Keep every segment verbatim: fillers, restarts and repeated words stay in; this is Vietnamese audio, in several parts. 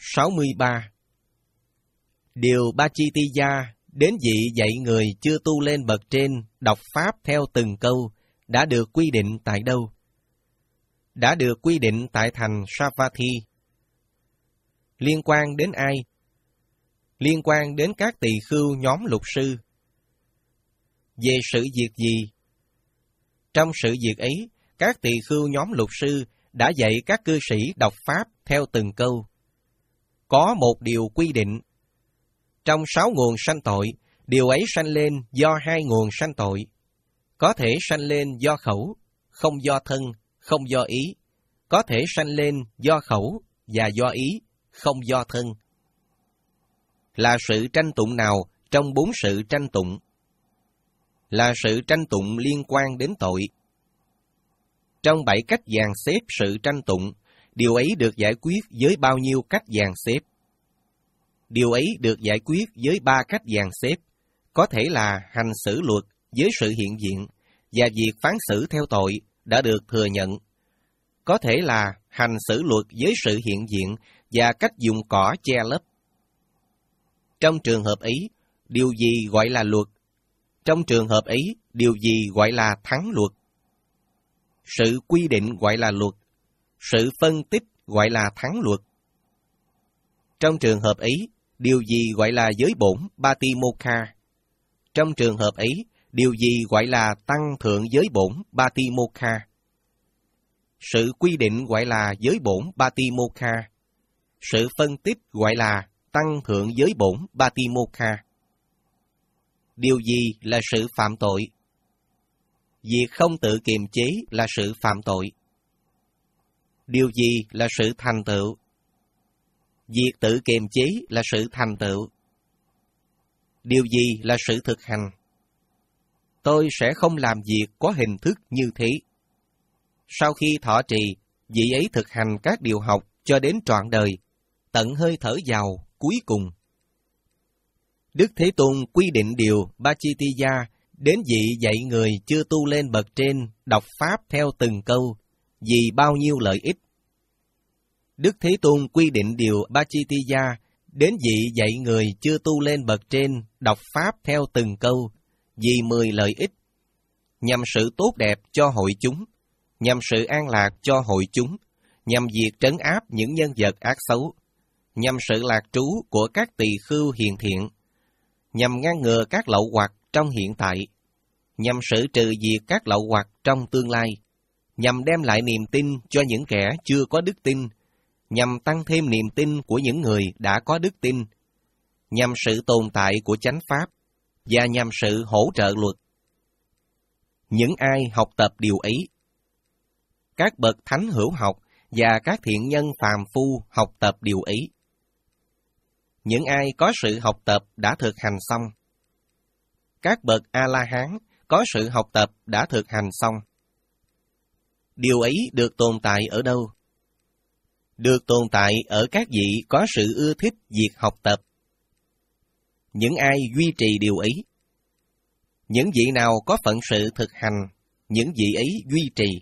sáu mươi ba. Điều Bachitiya đến vị dạy người chưa tu lên bậc trên đọc Pháp theo từng câu đã được quy định tại đâu? Đã được quy định tại thành Savatthi. Liên quan đến ai? Liên quan đến các tỳ khưu nhóm lục sư. Về sự việc gì? Trong sự việc ấy, các tỳ khưu nhóm lục sư đã dạy các cư sĩ đọc Pháp theo từng câu. Có một điều quy định. Trong sáu nguồn sanh tội, điều ấy sanh lên do hai nguồn sanh tội. Có thể sanh lên do khẩu, không do thân, không do ý. Có thể sanh lên do khẩu và do ý, không do thân. Là sự tranh tụng nào trong bốn sự tranh tụng? Là sự tranh tụng liên quan đến tội. Trong bảy cách dàn xếp sự tranh tụng, điều ấy được giải quyết với bao nhiêu cách dàn xếp? Điều ấy được giải quyết với ba cách dàn xếp, có thể là hành xử luật với sự hiện diện, và việc phán xử theo tội đã được thừa nhận. Có thể là hành xử luật với sự hiện diện và cách dùng cỏ che lấp. Trong trường hợp ấy, điều gì gọi là luật? Trong trường hợp ấy, điều gì gọi là thắng luật? Sự quy định gọi là luật, sự phân tích gọi là thắng luật. Trong trường hợp ấy, điều gì gọi là giới bổn Batimokha? Trong trường hợp ấy, điều gì gọi là tăng thượng giới bổn Batimokha? Sự quy định gọi là giới bổn Batimokha. Sự phân tích gọi là tăng thượng giới bổn Batimokha. Điều gì là sự phạm tội? Việc không tự kiềm chế là sự phạm tội. Điều gì là sự thành tựu? Việc tự kiềm chế là sự thành tựu. Điều gì là sự thực hành? Tôi sẽ không làm việc có hình thức như thế. Sau khi thọ trì, vị ấy thực hành các điều học cho đến trọn đời, tận hơi thở vào cuối cùng. Đức Thế Tôn quy định điều Bachitiya đến vị dạy người chưa tu lên bậc trên đọc Pháp theo từng câu, vì bao nhiêu lợi ích. Đức Thế Tôn quy định điều Bachitiya đến vị dạy người chưa tu lên bậc trên đọc Pháp theo từng câu, vì mười lợi ích, nhằm sự tốt đẹp cho hội chúng, nhằm sự an lạc cho hội chúng, nhằm việc trấn áp những nhân vật ác xấu, nhằm sự lạc trú của các tỳ khưu hiền thiện, nhằm ngăn ngừa các lậu hoặc trong hiện tại, nhằm xử trừ diệt các lậu hoặc trong tương lai, nhằm đem lại niềm tin cho những kẻ chưa có đức tin, nhằm tăng thêm niềm tin của những người đã có đức tin, nhằm sự tồn tại của chánh pháp, và nhằm sự hỗ trợ luật. Những ai học tập điều ấy, các bậc thánh hữu học và các thiện nhân phàm phu học tập điều ấy. Những ai có sự học tập đã thực hành xong. Các bậc A-la-hán có sự học tập đã thực hành xong. Điều ấy được tồn tại ở đâu? Được tồn tại ở các vị có sự ưa thích việc học tập. Những ai duy trì điều ấy? Những vị nào có phận sự thực hành, những vị ấy duy trì.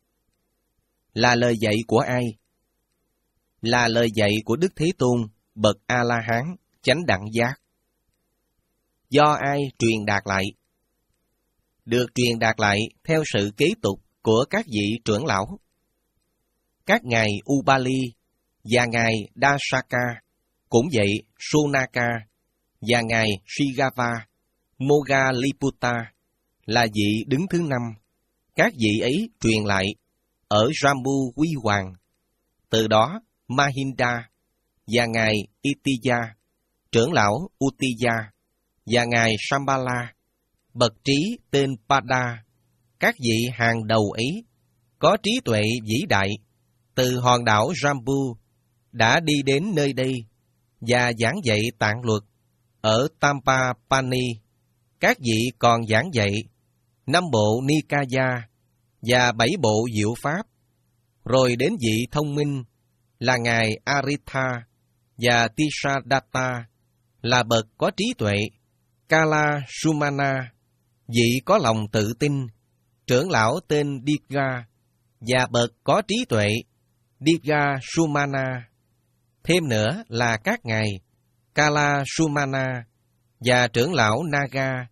Là lời dạy của ai? Là lời dạy của Đức Thế Tôn, bậc A-la-hán, chánh đẳng giác. Do ai truyền đạt lại? Được truyền đạt lại theo sự kế tục của các vị trưởng lão. Các ngài Ubali và ngài Dasaka, cũng vậy Sunaka và ngài Shigava, Moggalliputta là vị đứng thứ năm. Các vị ấy truyền lại ở Jambu Quy Hoàng. Từ đó Mahinda và ngài Itiya, trưởng lão Uttiya, và ngài Shambhala, bậc trí tên Pada, các vị hàng đầu ấy, có trí tuệ vĩ đại, từ hòn đảo Jambu, đã đi đến nơi đây, và giảng dạy tạng luật, ở Tampapani. Các vị còn giảng dạy năm bộ Nikaya, và bảy bộ diệu pháp, rồi đến vị thông minh, là ngài Aritha, và Tisadatta, là bậc có trí tuệ, Kala Sumana, vị có lòng tự tin, trưởng lão tên Digha, và bậc có trí tuệ, Digha Sumana, Thêm nữa là các ngài Kala Sumana và trưởng lão Naga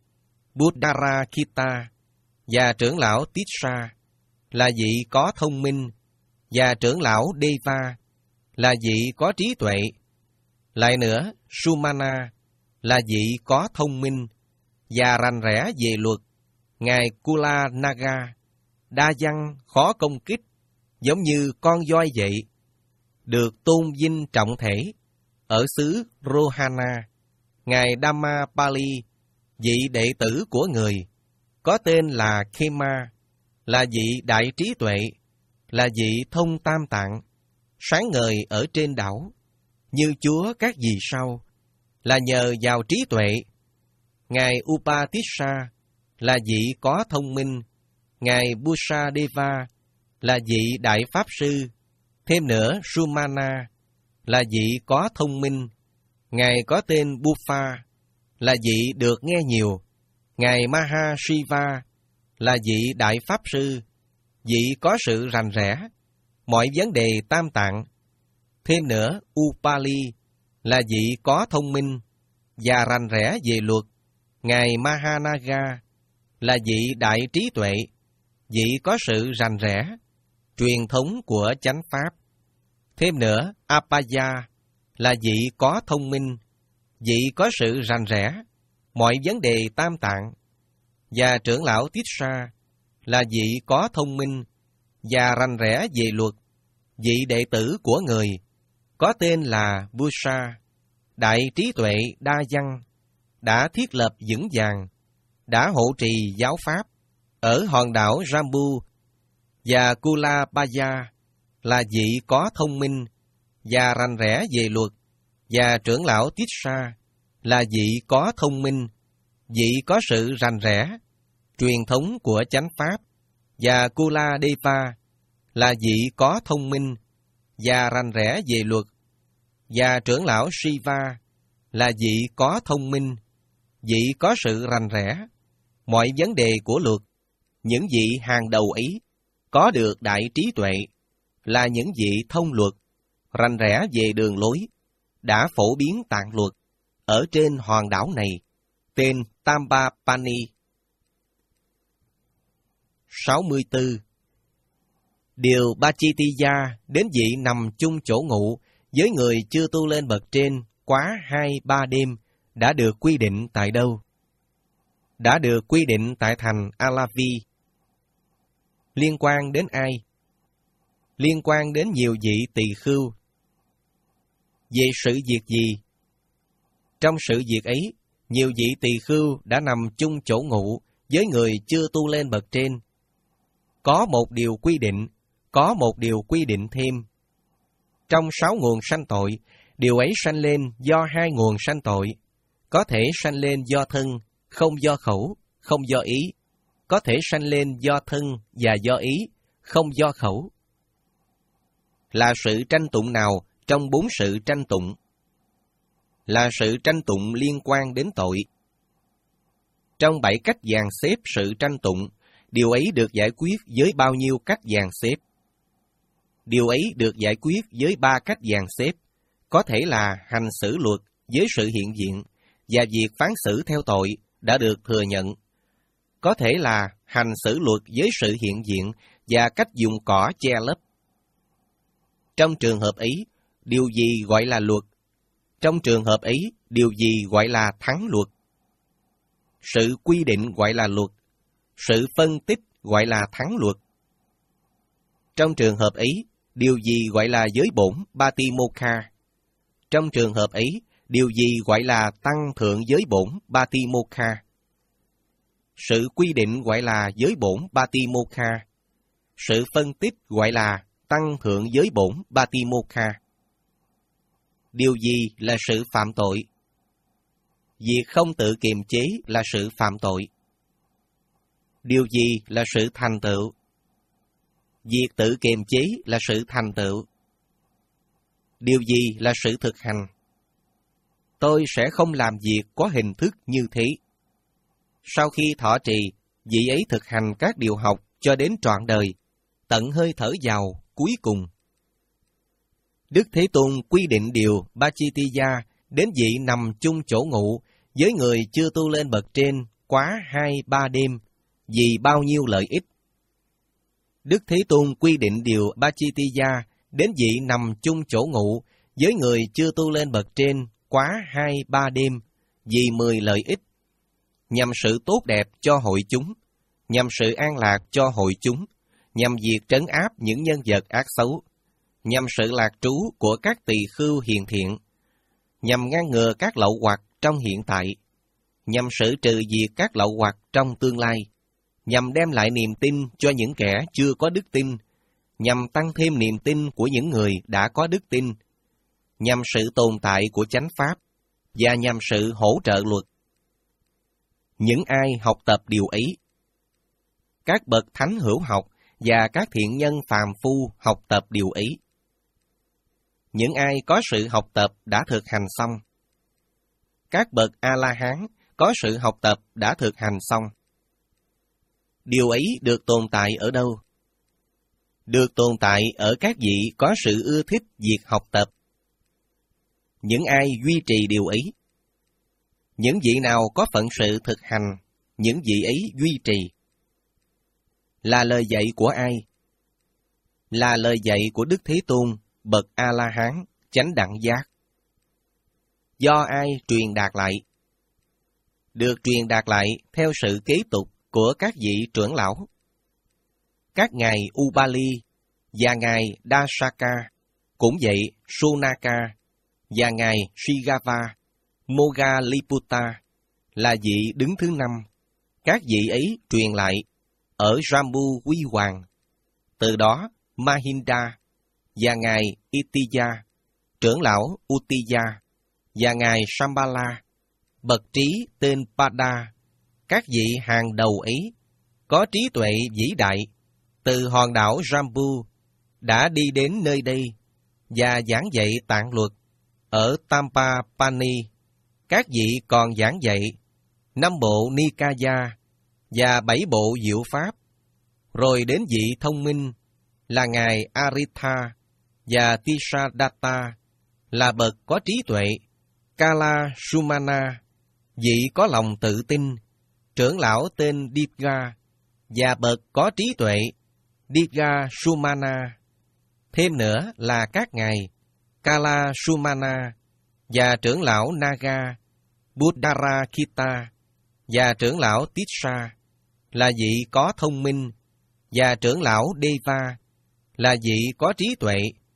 Buddharakita và trưởng lão Tissa là vị có thông minh, và trưởng lão Deva là vị có trí tuệ. Lại nữa, Sumana là vị có thông minh và rành rẽ về luật. Ngài Kula Naga đa văn khó công kích, giống như con voi vậy, được tôn vinh trọng thể ở xứ Rohana. Ngài Dhammapali, vị đệ tử của người, có tên là Khema, là vị đại trí tuệ, là vị thông tam tạng, sáng ngời ở trên đảo, như Chúa các vì sao, là nhờ vào trí tuệ. Ngài Upatissa là vị có thông minh, Ngài Busadeva là vị đại pháp sư. Thêm nữa, Sumana là vị có thông minh, Ngài có tên Buffa là vị được nghe nhiều. Ngài Mahashiva là vị đại pháp sư, vị có sự rành rẽ mọi vấn đề tam tạng. Thêm nữa, Upali là vị có thông minh và rành rẽ về luật. Ngài Mahanaga là vị đại trí tuệ, vị có sự rành rẽ truyền thống của chánh pháp. Thêm nữa, Apaya là vị có thông minh, vị có sự rành rẽ mọi vấn đề tam tạng. Và trưởng lão Tissa là vị có thông minh và rành rẽ về luật, vị đệ tử của người, có tên là Busa, đại trí tuệ đa văn, đã thiết lập vững vàng, đã hộ trì giáo pháp ở hòn đảo Jambu. Và Kulabaya là vị có thông minh và rành rẽ về luật, và trưởng lão Tissa là vị có thông minh, vị có sự rành rẽ truyền thống của chánh pháp. Và Kuladeva là vị có thông minh và rành rẽ về luật, và trưởng lão Shiva là vị có thông minh, vị có sự rành rẽ mọi vấn đề của luật. Những vị hàng đầu ấy có được đại trí tuệ, là những vị thông luật, rành rẽ về đường lối, đã phổ biến tạng luật ở trên hòn đảo này, tên Tambapani. sáu mươi tư. Điều Bachitiya đến vị nằm chung chỗ ngụ với người chưa tu lên bậc trên quá hai ba đêm đã được quy định tại đâu? Đã được quy định tại thành Alavi. Liên quan đến ai? Liên quan đến nhiều vị tỳ khưu. Về sự việc gì? Trong sự việc ấy, nhiều vị tỳ khưu đã nằm chung chỗ ngụ với người chưa tu lên bậc trên. Có một điều quy định, có một điều quy định thêm. Trong sáu nguồn sanh tội, điều ấy sanh lên do hai nguồn sanh tội. Có thể sanh lên do thân, không do khẩu, không do ý. Có thể sanh lên do thân và do ý, không do khẩu. Là sự tranh tụng nào trong bốn sự tranh tụng? Là sự tranh tụng liên quan đến tội. Trong bảy cách dàn xếp sự tranh tụng, điều ấy được giải quyết với bao nhiêu cách dàn xếp? Điều ấy được giải quyết với ba cách dàn xếp, có thể là hành xử luật với sự hiện diện, và việc phán xử theo tội đã được thừa nhận. Có thể là hành xử luật với sự hiện diện và cách dùng cỏ che lấp. Trong trường hợp ấy, điều gì gọi là luật? Trong trường hợp ấy, điều gì gọi là thắng luật? Sự quy định gọi là luật, sự phân tích gọi là thắng luật. Trong trường hợp ấy, điều gì gọi là giới bổn Batimokha? Trong trường hợp ấy, điều gì gọi là tăng thượng giới bổn Batimokha? Sự quy định gọi là giới bổn Batimokha. Sự phân tích gọi là tăng thượng giới bổn Batimokha. Điều gì là sự phạm tội? Việc không tự kiềm chế là sự phạm tội. Điều gì là sự thành tựu? Việc tự kiềm chế là sự thành tựu. Điều gì là sự thực hành? Tôi sẽ không làm việc có hình thức như thế. Sau khi thọ trì, vị ấy thực hành các điều học cho đến trọn đời, tận hơi thở vào cuối cùng. Đức Thế Tôn quy định điều Pachitiya đến vị nằm chung chỗ ngủ với người chưa tu lên bậc trên quá hai ba đêm, vì bao nhiêu lợi ích. Đức Thế Tôn quy định điều Pachitiya đến vị nằm chung chỗ ngủ với người chưa tu lên bậc trên quá hai ba đêm, vì mười lợi ích, nhằm sự tốt đẹp cho hội chúng, nhằm sự an lạc cho hội chúng, nhằm việc trấn áp những nhân vật ác xấu, nhằm sự lạc trú của các tỳ khưu hiền thiện, nhằm ngăn ngừa các lậu hoặc trong hiện tại, nhằm xử trừ diệt các lậu hoặc trong tương lai, nhằm đem lại niềm tin cho những kẻ chưa có đức tin, nhằm tăng thêm niềm tin của những người đã có đức tin, nhằm sự tồn tại của chánh pháp, và nhằm sự hỗ trợ luật. Những ai học tập điều ấy, các bậc thánh hữu học và các thiện nhân phàm phu học tập điều ấy. Những ai có sự học tập đã thực hành xong, các bậc A-la-hán có sự học tập đã thực hành xong. Điều ấy được tồn tại ở đâu? Được tồn tại ở các vị có sự ưa thích việc học tập. Những ai duy trì điều ấy? Những vị nào có phận sự thực hành, những vị ấy duy trì. Là lời dạy của ai? Là lời dạy của Đức Thế Tôn, bậc A-la-hán, chánh đẳng giác. Do ai truyền đạt lại? Được truyền đạt lại theo sự kế tục của các vị trưởng lão. Các ngài Upali và ngài Dasaka, cũng vậy Sunaka và ngài Shigava, Moggalliputta là vị đứng thứ năm. Các vị ấy truyền lại ở Jambu Huy Hoàng. Từ đó Mahinda và ngài Itiya, trưởng lão Uttiya và ngài Shambhala, bậc trí tên Pada, các vị hàng đầu ấy có trí tuệ vĩ đại, từ hòn đảo Jambu đã đi đến nơi đây và giảng dạy tạng luật ở Tampapani. Các vị còn giảng dạy năm bộ Nikaya và bảy bộ diệu pháp, rồi đến vị thông minh là ngài Aritha và Tisadatta là bậc có trí tuệ, Kala Sumana, vị có lòng tự tin, trưởng lão tên Dipga và bậc có trí tuệ, Dipga Sumana. Thêm nữa là các ngài Kala Sumana và trưởng lão Naga, Buddharakita và trưởng lão Tissa là vị có thông minh, và trưởng lão Deva là vị có trí tuệ.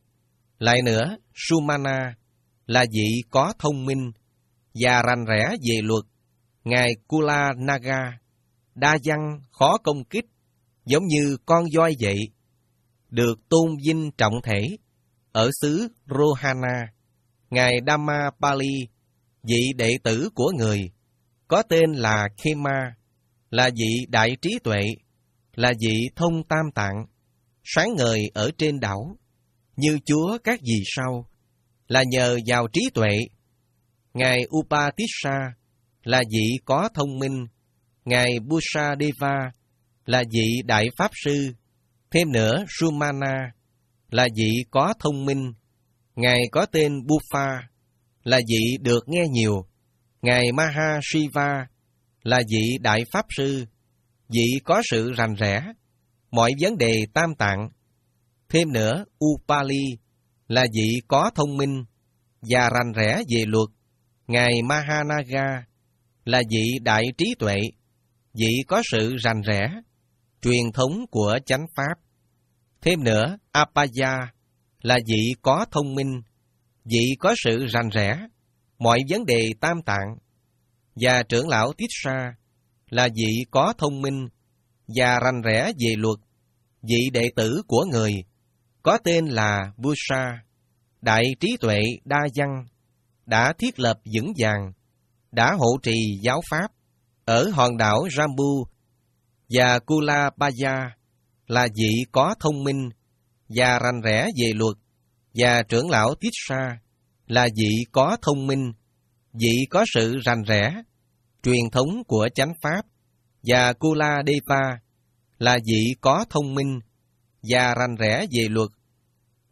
Lại nữa, Sumana là vị có thông minh và rành rẽ về luật, ngài Kula Naga, đa văn khó công kích, giống như con voi vậy, được tôn vinh trọng thể ở xứ Rohana. Ngài Dhammapali, vị đệ tử của người, có tên là Khema, là vị đại trí tuệ, là vị thông tam tạng, sáng ngời ở trên đảo, như Chúa các vì sao, là nhờ vào trí tuệ. Ngài Upatissa là vị có thông minh, ngài Busadeva là vị đại pháp sư. Thêm nữa, Sumana là vị có thông minh, ngài có tên Buffa là vị được nghe nhiều. Ngài Mahashiva là vị đại pháp sư, vị có sự rành rẽ mọi vấn đề tam tạng. Thêm nữa, Upali là vị có thông minh và rành rẽ về luật. Ngài Mahanaga là vị đại trí tuệ, vị có sự rành rẽ truyền thống của chánh pháp. Thêm nữa, Apaya là vị có thông minh, vị có sự rành rẽ mọi vấn đề tam tạng. Và trưởng lão Tissa là vị có thông minh và rành rẽ về luật, vị đệ tử của người, có tên là Busa, đại trí tuệ đa văn, đã thiết lập vững vàng, đã hộ trì giáo pháp ở hòn đảo Jambu. Và Kulapaya là vị có thông minh và rành rẽ về luật, và trưởng lão Tissa là vị có thông minh, vị có sự rành rẽ truyền thống của chánh pháp. Và Kuladeva là vị có thông minh và rành rẽ về luật,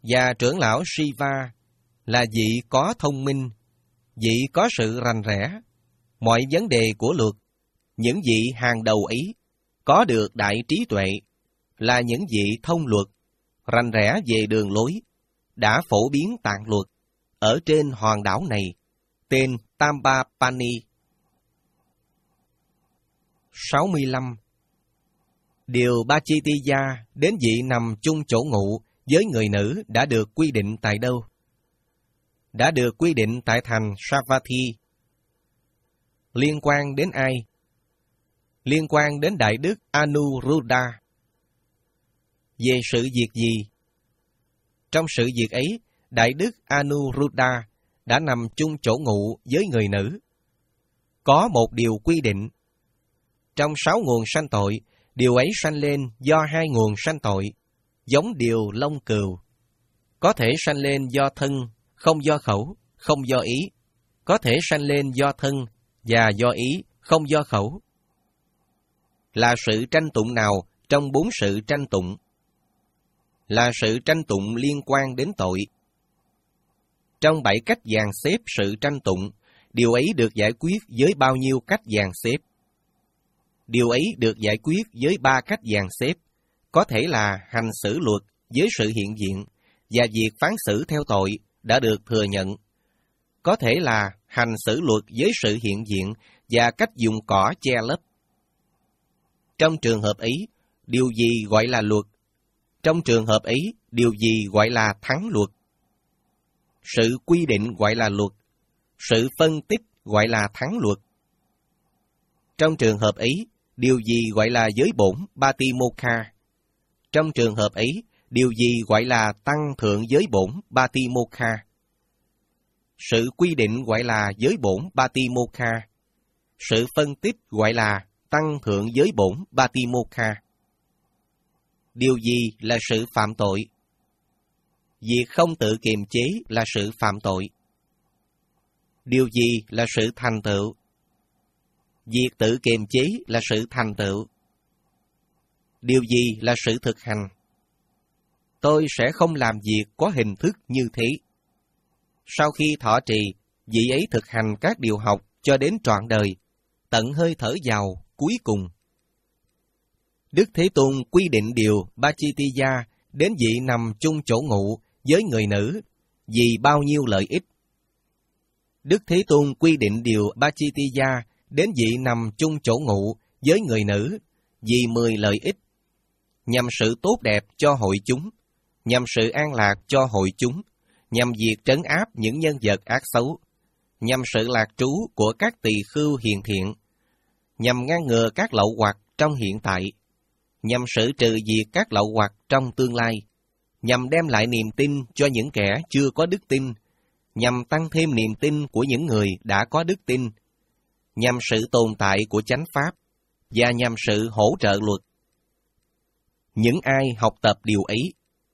Và trưởng lão Shiva là vị có thông minh, vị có sự rành rẽ. Mọi vấn đề của luật, những vị hàng đầu ấy có được đại trí tuệ, là những vị thông luật, rành rẽ về đường lối, đã phổ biến tạng luật ở trên hòn đảo này, tên Tambapani. sáu mươi lăm. Điều Bachitiya đến vị nằm chung chỗ ngụ với người nữ đã được quy định tại đâu? Đã được quy định tại thành Savatthi. Liên quan đến ai? Liên quan đến Đại Đức Anuruddha. Về sự việc gì? Trong sự việc ấy, Đại Đức Anuruddha đã nằm chung chỗ ngụ với người nữ. Có một điều quy định. Trong sáu nguồn sanh tội, điều ấy sanh lên do hai nguồn sanh tội, giống điều lông cừu. Có thể sanh lên do thân, không do khẩu, không do ý. Có thể sanh lên do thân và do ý, không do khẩu. Là sự tranh tụng nào trong bốn sự tranh tụng? Là sự tranh tụng liên quan đến tội. Trong bảy cách dàn xếp sự tranh tụng, điều ấy được giải quyết với bao nhiêu cách dàn xếp? Điều ấy được giải quyết với ba cách dàn xếp, có thể là hành xử luật với sự hiện diện, và việc phán xử theo tội đã được thừa nhận. Có thể là hành xử luật với sự hiện diện và cách dùng cỏ che lấp. Trong trường hợp ấy, điều gì gọi là luật? Trong trường hợp ấy, điều gì gọi là thắng luật? Sự quy định gọi là luật, sự phân tích gọi là thắng luật. Trong trường hợp ấy, điều gì gọi là giới bổn Patimokkha? Trong trường hợp ấy, điều gì gọi là tăng thượng giới bổn Patimokkha? Sự quy định gọi là giới bổn Patimokkha. Sự phân tích gọi là tăng thượng giới bổn Patimokkha. Điều gì là sự phạm tội? Việc không tự kiềm chế là sự phạm tội. Điều gì là sự thành tựu? Việc tự kiềm chế là sự thành tựu. Điều gì là sự thực hành? Tôi sẽ không làm việc có hình thức như thế. Sau khi thọ trì, vị ấy thực hành các điều học cho đến trọn đời, tận hơi thở vào cuối cùng. Đức Thế Tôn quy định điều Bachitiya đến vị nằm chung chỗ ngụ với người nữ vì bao nhiêu lợi ích. Đức Thế Tôn quy định điều Bachitiya đến vị nằm chung chỗ ngụ với người nữ vì mười lợi ích, nhằm sự tốt đẹp cho hội chúng, nhằm sự an lạc cho hội chúng, nhằm việc trấn áp những nhân vật ác xấu, nhằm sự lạc trú của các tỳ khưu hiền thiện, nhằm ngăn ngừa các lậu hoặc trong hiện tại, nhằm xử trừ diệt các lậu hoặc trong tương lai, nhằm đem lại niềm tin cho những kẻ chưa có đức tin, nhằm tăng thêm niềm tin của những người đã có đức tin, nhằm sự tồn tại của chánh pháp, và nhằm sự hỗ trợ luật. Những ai học tập điều ấy,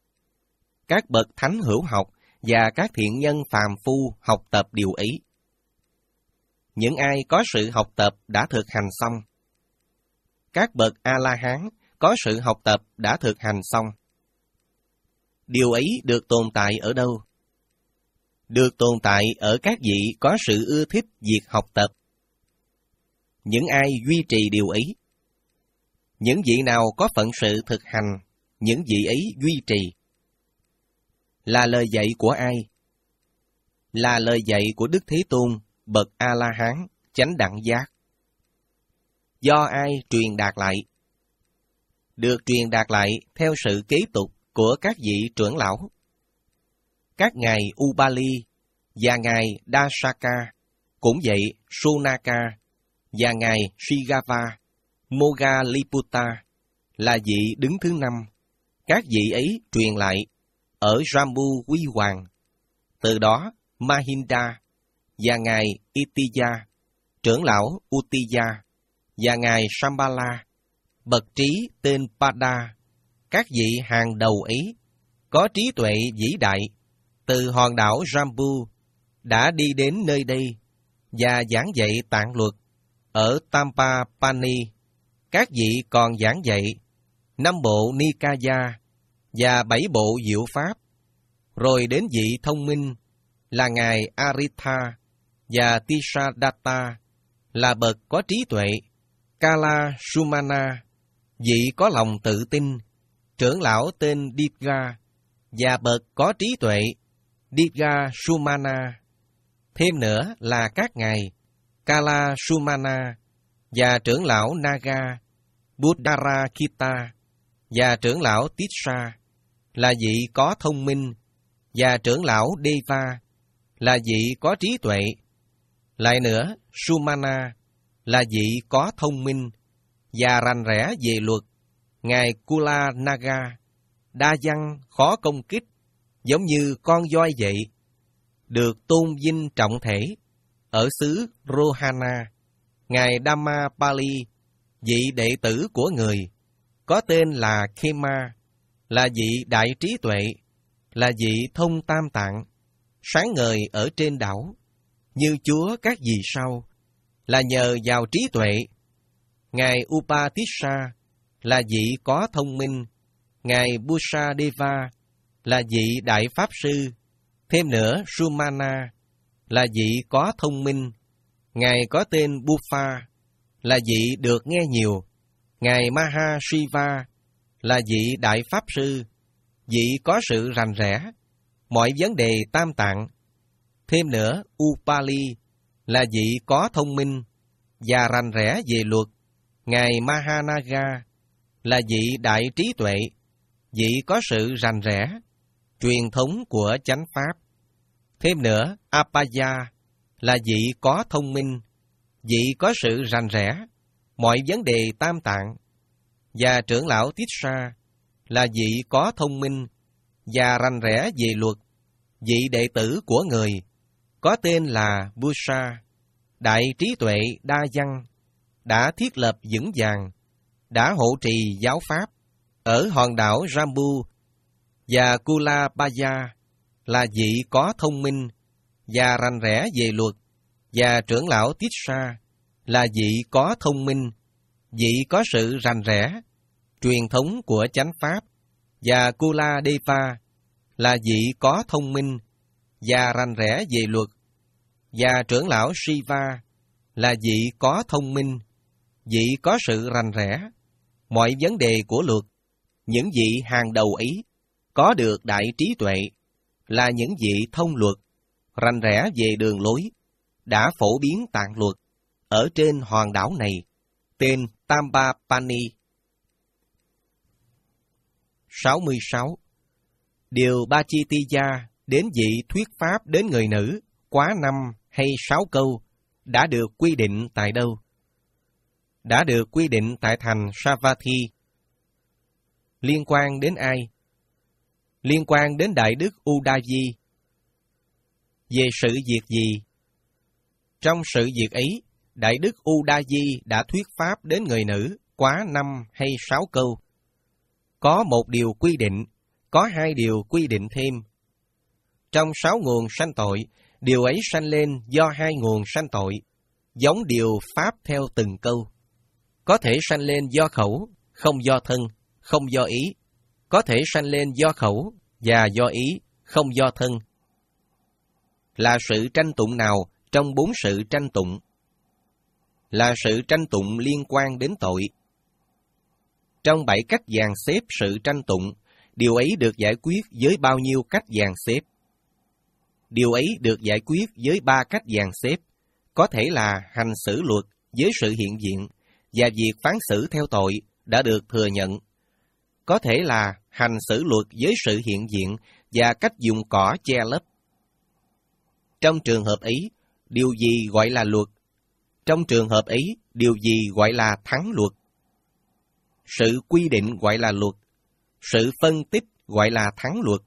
các bậc thánh hữu học và các thiện nhân phàm phu học tập điều ấy. Những ai có sự học tập đã thực hành xong. Các bậc A-la-hán có sự học tập đã thực hành xong. Điều ấy được tồn tại ở đâu? Được tồn tại ở các vị có sự ưa thích việc học tập. Những ai duy trì điều ấy? Những vị nào có phận sự thực hành, những vị ấy duy trì. Là lời dạy của ai? Là lời dạy của Đức Thế Tôn, bậc A-la-hán, chánh đẳng giác. Do ai truyền đạt lại? Được truyền đạt lại theo sự kế tục của các vị trưởng lão. Các ngài Ubali và ngài Dasaka, cũng vậy Sunaka và ngài Shigava, Moggalliputta là vị đứng thứ năm. Các vị ấy truyền lại ở Jambu Huy Hoàng. Từ đó Mahinda và ngài Itiya, trưởng lão Uttiya và ngài Shambhala, bậc trí tên Pada, các vị hàng đầu ấy có trí tuệ vĩ đại, từ hòn đảo Jambu đã đi đến nơi đây và giảng dạy tạng luật ở Tambapani. Các vị còn giảng dạy năm bộ Nikaya và bảy bộ diệu pháp, Rồi đến vị thông minh là Ngài Aritha và Tisadatta là bậc có trí tuệ. Kala Sumana, vị có lòng tự tin, trưởng lão tên Dibga và bậc có trí tuệ Dibga Sumana. Thêm nữa là các ngài Kala Sumana và trưởng lão Naga Buddharakita và trưởng lão Tissa là vị có thông minh, và trưởng lão Deva là vị có trí tuệ. Lại nữa, Sumana là vị có thông minh và rành rẽ về luật. Ngài Kula Naga, đa văn, khó công kích, giống như con voi vậy, được tôn vinh trọng thể ở xứ Rohana. Ngài Dhammapali, vị đệ tử của người, có tên là Khema, là vị đại trí tuệ, là vị thông tam tạng, sáng ngời ở trên đảo, như Chúa các vì sao, là nhờ vào trí tuệ. Ngài Upatissa là vị có thông minh. Ngài Busadeva là vị đại pháp sư. Thêm nữa, Sumana là vị có thông minh. Ngài có tên Buffa là vị được nghe nhiều. Ngài Mahashiva là vị đại pháp sư, vị có sự rành rẽ mọi vấn đề tam tạng. Thêm nữa, Upali là vị có thông minh và rành rẽ về luật. Ngài Mahanaga là vị đại trí tuệ, vị có sự rành rẽ truyền thống của chánh pháp. Thêm nữa, Apaya là vị có thông minh, vị có sự rành rẽ mọi vấn đề tam tạng. Và trưởng lão Tissa là vị có thông minh và rành rẽ về luật, vị đệ tử của người, có tên là Busa, đại trí tuệ đa văn, đã thiết lập vững vàng, đã hộ trì giáo pháp ở hòn đảo Jambu. Và Kulabaya là vị có thông minh và rành rẽ về luật, và trưởng lão Tissa là vị có thông minh, vị có sự rành rẽ truyền thống của chánh pháp. Và Kuladeva là vị có thông minh và rành rẽ về luật, và trưởng lão Shiva là vị có thông minh, vị có sự rành rẽ mọi vấn đề của luật. Những vị hàng đầu ấy có được đại trí tuệ, là những vị thông luật, rành rẽ về đường lối, đã phổ biến tạng luật ở trên hòn đảo này, tên Tambapani. sáu mươi sáu. Điều Bachitiya đến vị thuyết pháp đến người nữ quá năm hay sáu câu đã được quy định tại đâu? Đã được quy định tại thành Savatthi. Liên quan đến ai? Liên quan đến Đại Đức Udayi. Về sự việc gì? Trong sự việc ấy, Đại Đức Udayi đã thuyết pháp đến người nữ quá năm hay sáu câu. Có một điều quy định, có hai điều quy định thêm. Trong sáu nguồn sanh tội, điều ấy sanh lên do hai nguồn sanh tội, giống điều pháp theo từng câu. Có thể sanh lên do khẩu, không do thân, không do ý. Có thể sanh lên do khẩu và do ý, không do thân. Là sự tranh tụng nào trong bốn sự tranh tụng? Là sự tranh tụng liên quan đến tội. Trong bảy cách dàn xếp sự tranh tụng, điều ấy được giải quyết với bao nhiêu cách dàn xếp? Điều ấy được giải quyết với ba cách dàn xếp, có thể là hành xử luật với sự hiện diện, và việc phán xử theo tội đã được thừa nhận. Có thể là hành xử luật với sự hiện diện và cách dùng cỏ che lấp. Trong trường hợp ấy, điều gì gọi là luật? Trong trường hợp ấy, điều gì gọi là thắng luật? Sự quy định gọi là luật, sự phân tích gọi là thắng luật.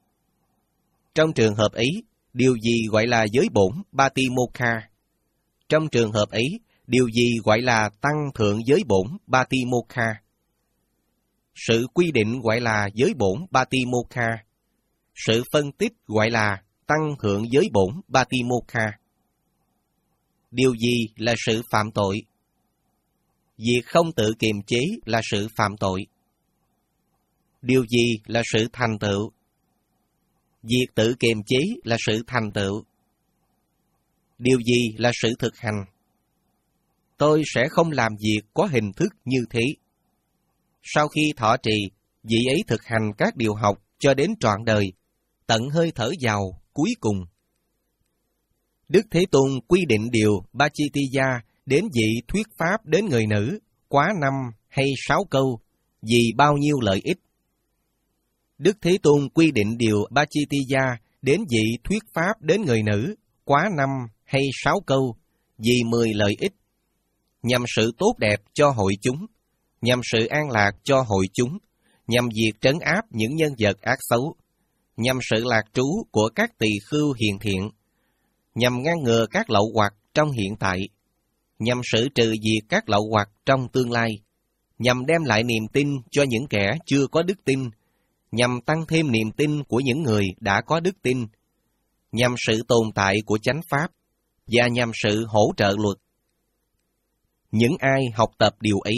Trong trường hợp ấy, điều gì gọi là giới bổn Batimokha? Trong trường hợp ấy, điều gì gọi là tăng thượng giới bổn Batimokha? Sự quy định gọi là giới bổn Batimokha. Sự phân tích gọi là tăng thượng giới bổn Batimokha. Điều gì là sự phạm tội? Việc không tự kiềm chế là sự phạm tội. Điều gì là sự thành tựu? Việc tự kiềm chế là sự thành tựu. Điều gì là sự thực hành? Tôi sẽ không làm việc có hình thức như thế. Sau khi thọ trì, vị ấy thực hành các điều học cho đến trọn đời, tận hơi thở vào cuối cùng. Đức Thế Tôn quy định điều Bachitiya đến vị thuyết pháp đến người nữ quá năm hay sáu câu, vì bao nhiêu lợi ích. Đức Thế Tôn quy định điều Bachitiya đến vị thuyết pháp đến người nữ quá năm hay sáu câu, vì mười lợi ích, nhằm sự tốt đẹp cho hội chúng, nhằm sự an lạc cho hội chúng, nhằm việc trấn áp những nhân vật ác xấu, nhằm sự lạc trú của các tỳ khưu hiền thiện, nhằm ngăn ngừa các lậu hoặc trong hiện tại, nhằm xử trừ diệt các lậu hoặc trong tương lai, nhằm đem lại niềm tin cho những kẻ chưa có đức tin, nhằm tăng thêm niềm tin của những người đã có đức tin, nhằm sự tồn tại của chánh pháp, và nhằm sự hỗ trợ luật. Những ai học tập điều ấy,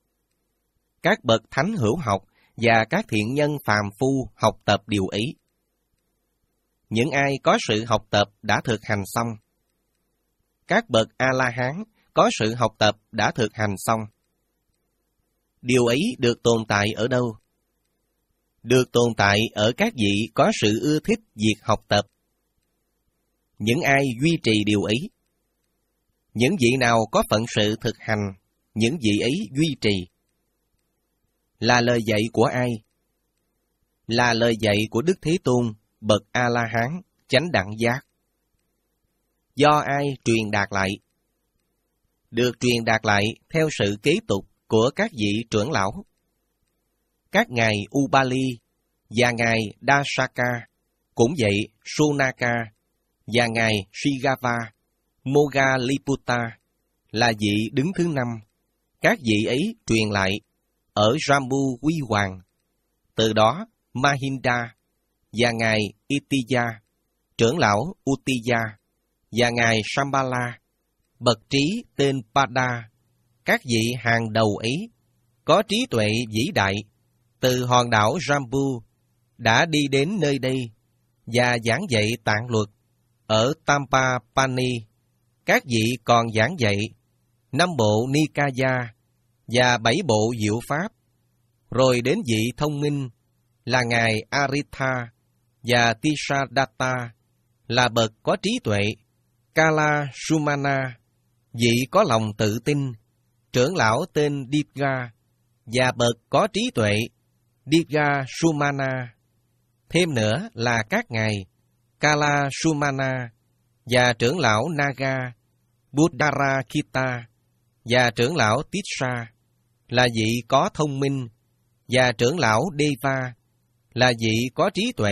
các bậc thánh hữu học và các thiện nhân phàm phu học tập điều ấy. Những ai có sự học tập đã thực hành xong. Các bậc A-la-hán có sự học tập đã thực hành xong. Điều ấy được tồn tại ở đâu? Được tồn tại ở các vị có sự ưa thích việc học tập. Những ai duy trì điều ấy? Những vị nào có phận sự thực hành, những vị ấy duy trì. Là lời dạy của ai? Là lời dạy của Đức Thế Tôn, bậc A-la-hán, chánh đẳng giác. Do ai truyền đạt lại? Được truyền đạt lại theo sự kế tục của các vị trưởng lão. Các ngài Ubali và ngài Dasaka, cũng vậy Sunaka và ngài Shigava, Moggalliputta là vị đứng thứ năm. Các vị ấy truyền lại ở Jambu Huy Hoàng. Từ đó Mahinda và ngài Itiya, trưởng lão Uttiya và ngài Shambhala, bậc trí tên Pada, các vị hàng đầu ấy có trí tuệ vĩ đại, từ hòn đảo Jambu đã đi đến nơi đây và giảng dạy tạng luật ở Tampapani. Các vị còn giảng dạy năm bộ Nikaya và bảy bộ diệu pháp, rồi đến vị thông minh là ngài Aritha và Tisadatta là bậc có trí tuệ, Kala Sumana, vị có lòng tự tin, trưởng lão tên Dipga và bậc có trí tuệ, Dipga Sumana. Thêm nữa là các ngài Kala Sumana và trưởng lão Naga, Buddharakita và trưởng lão Tissa là vị có thông minh, và trưởng lão Deva là vị có trí tuệ.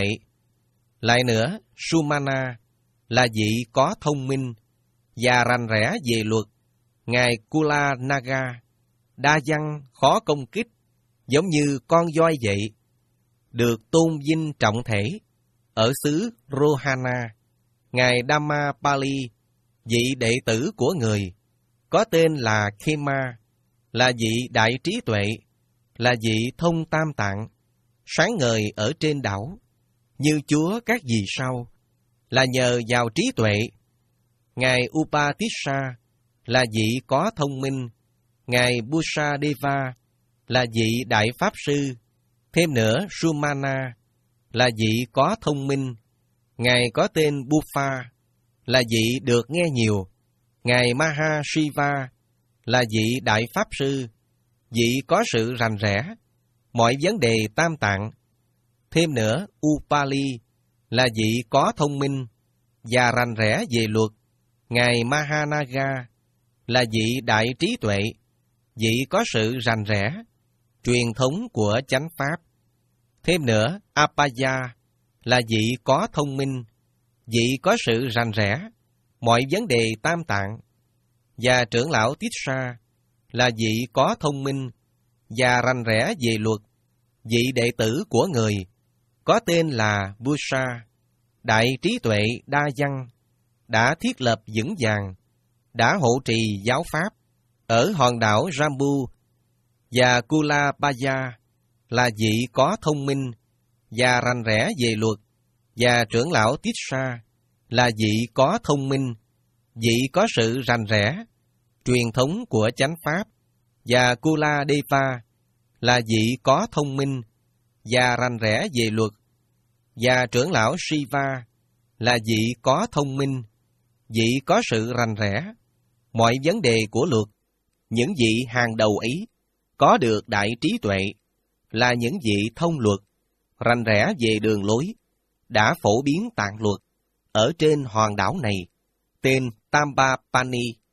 Lại nữa, Sumana là vị có thông minh và rành rẽ về luật, ngài Kula Naga, đa văn khó công kích, giống như con voi vậy, được tôn vinh trọng thể ở xứ Rohana. Ngài Dhammapali, vị đệ tử của người, có tên là Khema, là vị đại trí tuệ, là vị thông tam tạng, sáng ngời ở trên đảo, như Chúa các vì sao, là nhờ vào trí tuệ. Ngài Upatissa là vị có thông minh, ngài Busadeva là vị đại pháp sư. Thêm nữa, Sumana là vị có thông minh, ngài có tên Buffa là vị được nghe nhiều. Ngài Mahashiva là vị đại pháp sư, vị có sự rành rẽ mọi vấn đề tam tạng. Thêm nữa, Upali là vị có thông minh và rành rẽ về luật. Ngài Mahanaga là vị đại trí tuệ, vị có sự rành rẽ truyền thống của chánh pháp. Thêm nữa, Apaya là vị có thông minh, vị có sự rành rẽ mọi vấn đề tam tạng. Và trưởng lão Tissa là vị có thông minh và rành rẽ về luật, vị đệ tử của người, có tên là Busa, đại trí tuệ đa văn, đã thiết lập vững vàng, đã hộ trì giáo pháp ở hòn đảo Jambu. Và Kulapaya là vị có thông minh và rành rẽ về luật, và trưởng lão Tissa là vị có thông minh, vị có sự rành rẽ, truyền thống của chánh pháp, và Kuladeva là vị có thông minh và rành rẽ về luật, và trưởng lão Shiva là vị có thông minh, vị có sự rành rẽ, mọi vấn đề của luật. Những vị hàng đầu ấy có được đại trí tuệ, là những vị thông luật, rành rẽ về đường lối, đã phổ biến tạng luật ở trên hòn đảo này, tên Tambapani.